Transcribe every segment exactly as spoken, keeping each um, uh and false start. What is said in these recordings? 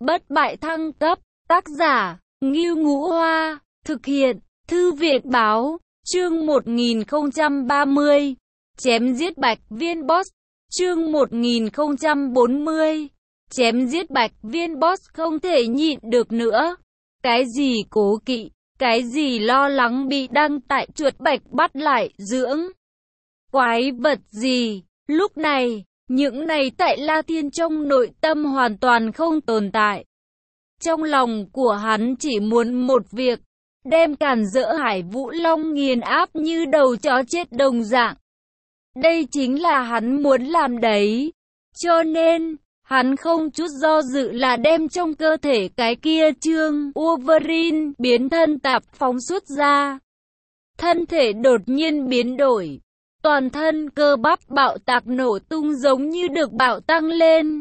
Bất bại thăng cấp, tác giả, Ngưu Ngũ Hoa, thực hiện, Thư viện Báo, chương một nghìn không trăm ba mươi, chém giết Bạch Viên Boss, chương một nghìn không trăm bốn mươi, chém giết Bạch Viên Boss không thể nhịn được nữa. Cái gì cố kỵ, cái gì lo lắng bị đăng tại chuột bạch bắt lại dưỡng. Quái vật gì, lúc này, những này tại La Thiên trong nội tâm hoàn toàn không tồn tại. Trong lòng của hắn chỉ muốn một việc, đem càn rỡ Hải Vũ Long nghiền áp như đầu chó chết đồng dạng. Đây chính là hắn muốn làm đấy. Cho nên, hắn không chút do dự là đem trong cơ thể cái kia trương Wolverine biến thân tạp phóng xuất ra. Thân thể đột nhiên biến đổi. Toàn thân cơ bắp bạo tạc nổ tung giống như được bạo tăng lên.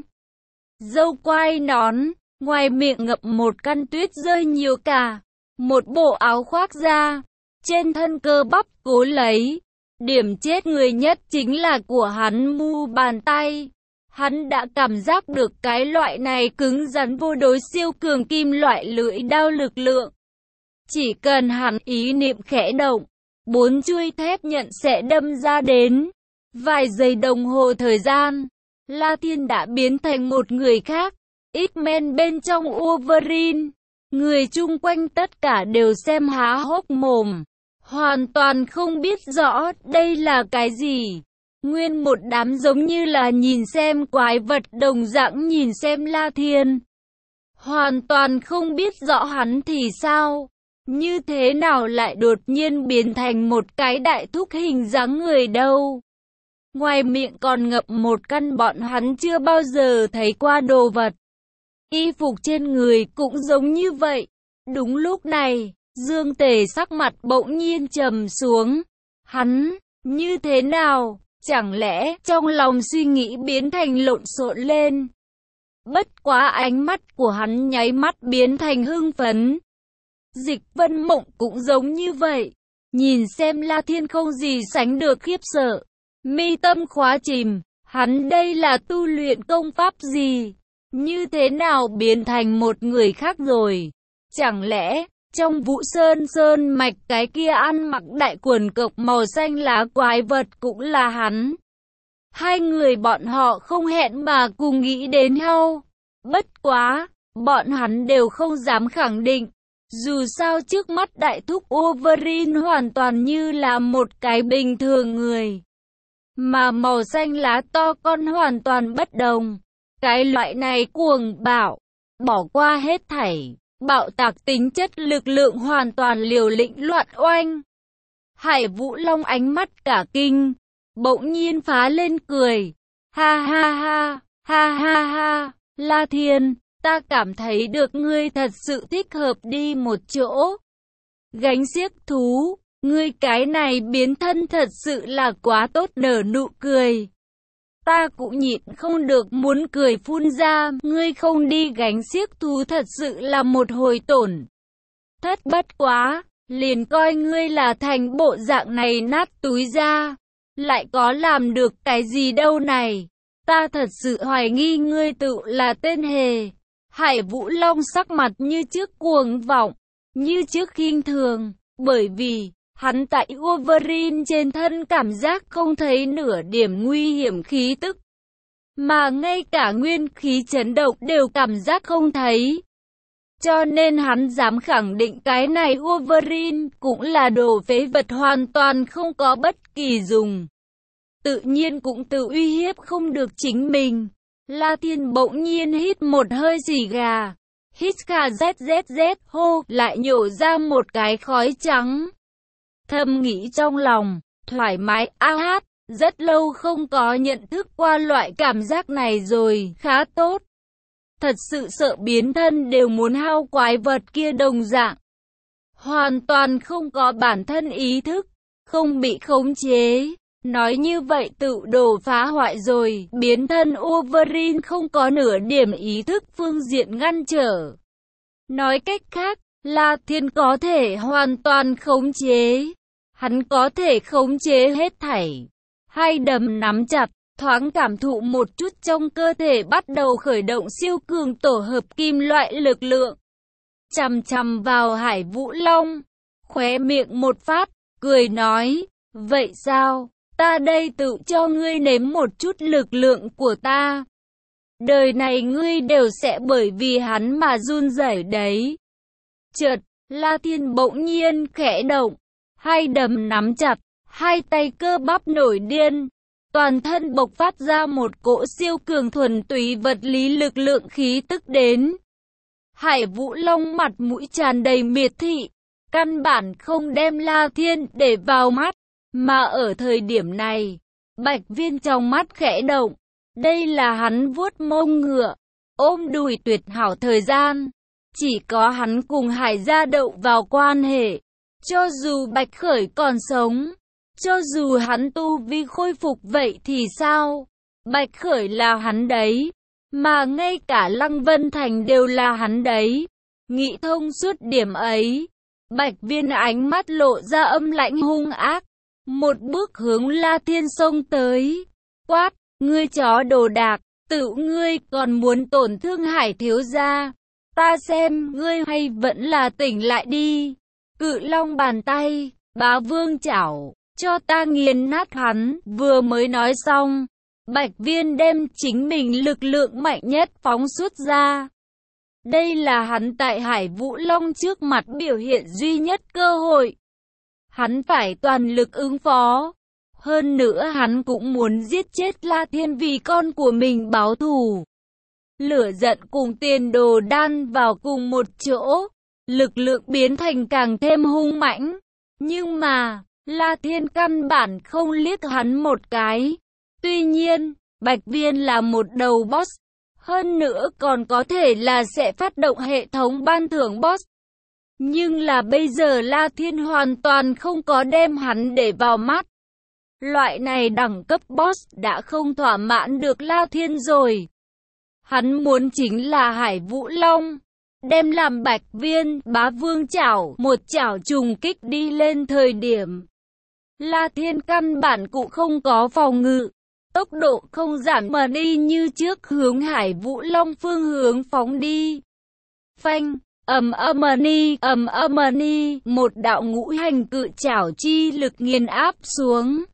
Dâu quai nón, ngoài miệng ngậm một căn tuyết rơi nhiều cả. Một bộ áo khoác da, trên thân cơ bắp cố lấy. Điểm chết người nhất chính là của hắn mu bàn tay. Hắn đã cảm giác được cái loại này cứng rắn vô đối siêu cường kim loại lưỡi đao lực lượng. Chỉ cần hắn ý niệm khẽ động, bốn chuôi thép nhận sẽ đâm ra đến. Vài giây đồng hồ thời gian, La Thiên đã biến thành một người khác. X-Men bên trong Wolverine. Người chung quanh tất cả đều xem há hốc mồm. Hoàn toàn không biết rõ đây là cái gì. Nguyên một đám giống như là nhìn xem quái vật đồng dạng nhìn xem La Thiên. Hoàn toàn không biết rõ hắn thì sao. Như thế nào lại đột nhiên biến thành một cái đại thúc hình dáng người đâu. Ngoài miệng còn ngậm một căn bọn hắn chưa bao giờ thấy qua đồ vật. Y phục trên người cũng giống như vậy. Đúng lúc này, Dương Tề sắc mặt bỗng nhiên trầm xuống. Hắn, như thế nào? Chẳng lẽ trong lòng suy nghĩ biến thành lộn xộn lên? Bất quá ánh mắt của hắn nháy mắt biến thành hưng phấn. Dịch Vân Mộng cũng giống như vậy. Nhìn xem La Thiên không gì sánh được khiếp sợ. Mi tâm khóa chìm. Hắn đây là tu luyện công pháp gì? Như thế nào biến thành một người khác rồi? Chẳng lẽ trong Vũ Sơn Sơn Mạch cái kia ăn mặc đại quần cộc màu xanh lá quái vật cũng là hắn? Hai người bọn họ không hẹn mà cùng nghĩ đến nhau. Bất quá, bọn hắn đều không dám khẳng định. Dù sao trước mắt đại thúc Wolverine hoàn toàn như là một cái bình thường người. Mà màu xanh lá to con hoàn toàn bất đồng. Cái loại này cuồng bạo, bỏ qua hết thảy. Bạo tạc tính chất lực lượng hoàn toàn liều lĩnh loạn oanh. Hải Vũ Long ánh mắt cả kinh, bỗng nhiên phá lên cười. Ha ha ha, ha ha ha, La Thiên, ta cảm thấy được ngươi thật sự thích hợp đi một chỗ. Gánh xiếc thú, ngươi cái này biến thân thật sự là quá tốt, nở nụ cười. Ta cũng nhịn không được muốn cười phun ra, ngươi không đi gánh xiếc thú thật sự là một hồi tổn thất. Bất quá, liền coi ngươi là thành bộ dạng này nát túi ra, lại có làm được cái gì đâu này. Ta thật sự hoài nghi ngươi tự là tên hề. Hải Vũ Long sắc mặt như trước cuồng vọng, như trước khinh thường, bởi vì hắn tại Wolverine trên thân cảm giác không thấy nửa điểm nguy hiểm khí tức. Mà ngay cả nguyên khí chấn động đều cảm giác không thấy. Cho nên hắn dám khẳng định cái này Wolverine cũng là đồ phế vật hoàn toàn không có bất kỳ dùng. Tự nhiên cũng tự uy hiếp không được chính mình. La Thiên bỗng nhiên hít một hơi xì gà. Hít kha zzz hô lại nhổ ra một cái khói trắng. Thầm nghĩ trong lòng, thoải mái a hát, rất lâu không có nhận thức qua loại cảm giác này rồi, khá tốt. Thật sự sợ biến thân đều muốn hao quái vật kia đồng dạng. Hoàn toàn không có bản thân ý thức, không bị khống chế. Nói như vậy tự đồ phá hoại rồi, biến thân Wolverine không có nửa điểm ý thức phương diện ngăn trở. Nói cách khác, La Thiên có thể hoàn toàn khống chế. Hắn có thể khống chế hết thảy. Hai đấm nắm chặt, thoáng cảm thụ một chút trong cơ thể bắt đầu khởi động siêu cường tổ hợp kim loại lực lượng. Chằm chằm vào Hải Vũ Long, khóe miệng một phát, cười nói, vậy sao, ta đây tự cho ngươi nếm một chút lực lượng của ta. Đời này ngươi đều sẽ bởi vì hắn mà run rẩy đấy. Chợt, La Thiên bỗng nhiên khẽ động, hai đấm nắm chặt, hai tay cơ bắp nổi điên, toàn thân bộc phát ra một cỗ siêu cường thuần túy vật lý lực lượng khí tức đến. Hải Vũ Long mặt mũi tràn đầy miệt thị, căn bản không đem La Thiên để vào mắt, mà ở thời điểm này, Bạch Viên trong mắt khẽ động, đây là hắn vuốt mông ngựa, ôm đùi tuyệt hảo thời gian, chỉ có hắn cùng Hải gia đậu vào quan hệ, cho dù Bạch Khởi còn sống, cho dù hắn tu vi khôi phục vậy thì sao, Bạch Khởi là hắn đấy. Mà ngay cả Lăng Vân Thành đều là hắn đấy. Nghĩ thông suốt điểm ấy, Bạch Viên ánh mắt lộ ra âm lãnh hung ác, một bước hướng La Thiên xông tới, quát, ngươi chó đồ đạc, tự ngươi còn muốn tổn thương Hải thiếu gia, ta xem ngươi hay vẫn là tỉnh lại đi. Cự long bàn tay, bá vương chảo, cho ta nghiền nát hắn. Vừa mới nói xong, Bạch Viên đem chính mình lực lượng mạnh nhất phóng xuất ra. Đây là hắn tại Hải Vũ Long trước mặt biểu hiện duy nhất cơ hội. Hắn phải toàn lực ứng phó. Hơn nữa hắn cũng muốn giết chết La Thiên vì con của mình báo thù. Lửa giận cùng tiền đồ đan vào cùng một chỗ, lực lượng biến thành càng thêm hung mãnh. Nhưng mà, La Thiên căn bản không liếc hắn một cái. Tuy nhiên, Bạch Viên là một đầu boss, hơn nữa còn có thể là sẽ phát động hệ thống ban thưởng boss. Nhưng là bây giờ La Thiên hoàn toàn không có đem hắn để vào mắt. Loại này đẳng cấp boss đã không thỏa mãn được La Thiên rồi. Hắn muốn chính là Hải Vũ Long, đem làm Bạch Viên, bá vương chảo, một chảo trùng kích đi lên thời điểm. La Thiên căn bản cũng không có phòng ngự. Tốc độ không giảm mà đi như trước hướng Hải Vũ Long phương hướng phóng đi. Phanh, ầm ầm ni, ầm ầm ni, một đạo ngũ hành cự chảo chi lực nghiền áp xuống.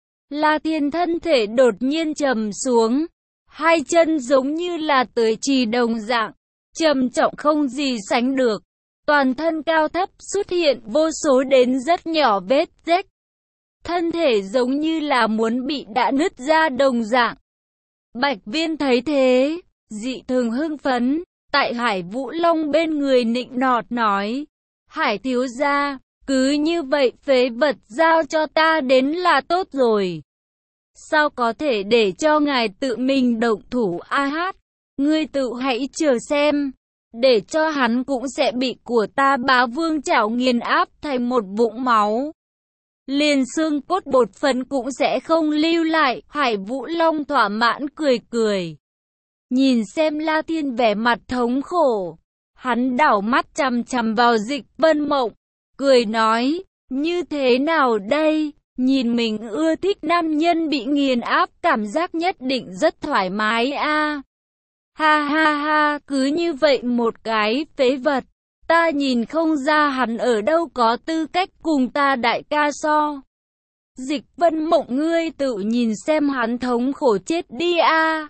La Thiên thân thể đột nhiên trầm xuống, hai chân giống như là tới trì đồng dạng, trầm trọng không gì sánh được. Toàn thân cao thấp xuất hiện vô số đến rất nhỏ vết rách. Thân thể giống như là muốn bị đã nứt ra đồng dạng. Bạch Viên thấy thế, dị thường hưng phấn, tại Hải Vũ Long bên người nịnh nọt nói, Hải thiếu gia, cứ như vậy phế vật giao cho ta đến là tốt rồi. Sao có thể để cho ngài tự mình động thủ a hát, ngươi tự hãy chờ xem, để cho hắn cũng sẽ bị của ta bá vương chảo nghiền áp thành một vũng máu. Liền xương cốt bột phấn cũng sẽ không lưu lại. Hải Vũ Long thỏa mãn cười cười. Nhìn xem La Thiên vẻ mặt thống khổ, hắn đảo mắt chằm chằm vào Dịch Vân Mộng, cười nói, như thế nào đây, nhìn mình ưa thích nam nhân bị nghiền áp cảm giác nhất định rất thoải mái a. Ha ha ha, cứ như vậy một cái phế vật. Ta nhìn không ra hắn ở đâu có tư cách cùng ta đại ca so. Dịch Vân Mộng ngươi tự nhìn xem hắn thống khổ chết đi a.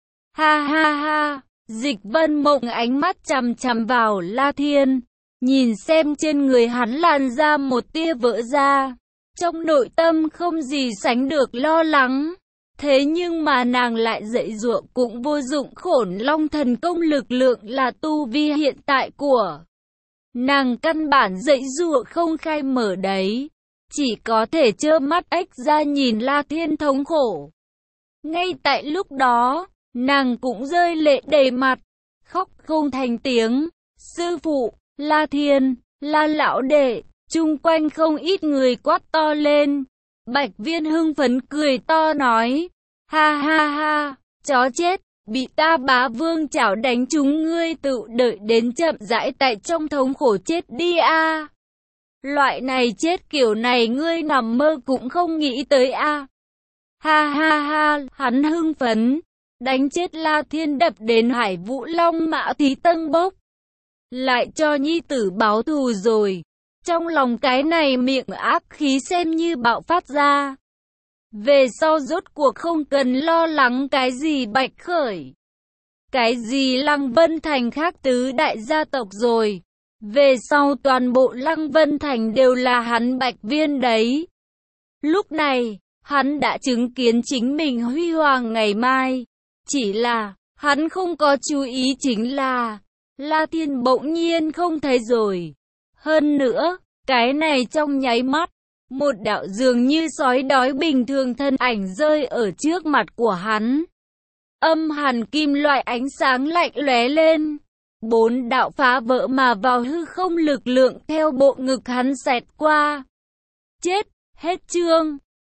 Ha ha ha, Dịch Vân Mộng ánh mắt chằm chằm vào La Thiên, nhìn xem trên người hắn làn ra một tia vỡ ra. Trong nội tâm không gì sánh được lo lắng. Thế nhưng mà nàng lại dạy dụa cũng vô dụng, khổn long thần công lực lượng là tu vi hiện tại của nàng căn bản dạy dụa không khai mở đấy, chỉ có thể trơ mắt ếch ra nhìn La Thiên thống khổ. Ngay tại lúc đó, nàng cũng rơi lệ đầy mặt, khóc không thành tiếng. Sư phụ, La Thiên, La lão đệ, chung quanh không ít người quát to lên. Bạch Viên hưng phấn cười to nói, ha ha ha, chó chết. Bị ta bá vương chảo đánh chúng ngươi tự đợi đến chậm rãi tại trong thống khổ chết đi a. Loại này chết kiểu này ngươi nằm mơ cũng không nghĩ tới a. Ha ha ha, hắn hưng phấn, đánh chết La Thiên đập đến Hải Vũ Long Mã Thí Tân bốc. Lại cho nhi tử báo thù rồi. Trong lòng cái này miệng ác khí xem như bạo phát ra. Về sau rốt cuộc không cần lo lắng cái gì Bạch Khởi. Cái gì Lăng Vân Thành khác tứ đại gia tộc rồi. Về sau toàn bộ Lăng Vân Thành đều là hắn Bạch Viên đấy. Lúc này, hắn đã chứng kiến chính mình huy hoàng ngày mai. Chỉ là, hắn không có chú ý chính là, La Thiên bỗng nhiên không thấy rồi. Hơn nữa, cái này trong nháy mắt, một đạo dường như sói đói bình thường thân ảnh rơi ở trước mặt của hắn. Âm hàn kim loại ánh sáng lạnh lóe lên. Bốn đạo phá vỡ mà vào hư không lực lượng theo bộ ngực hắn xẹt qua. Chết, hết chương.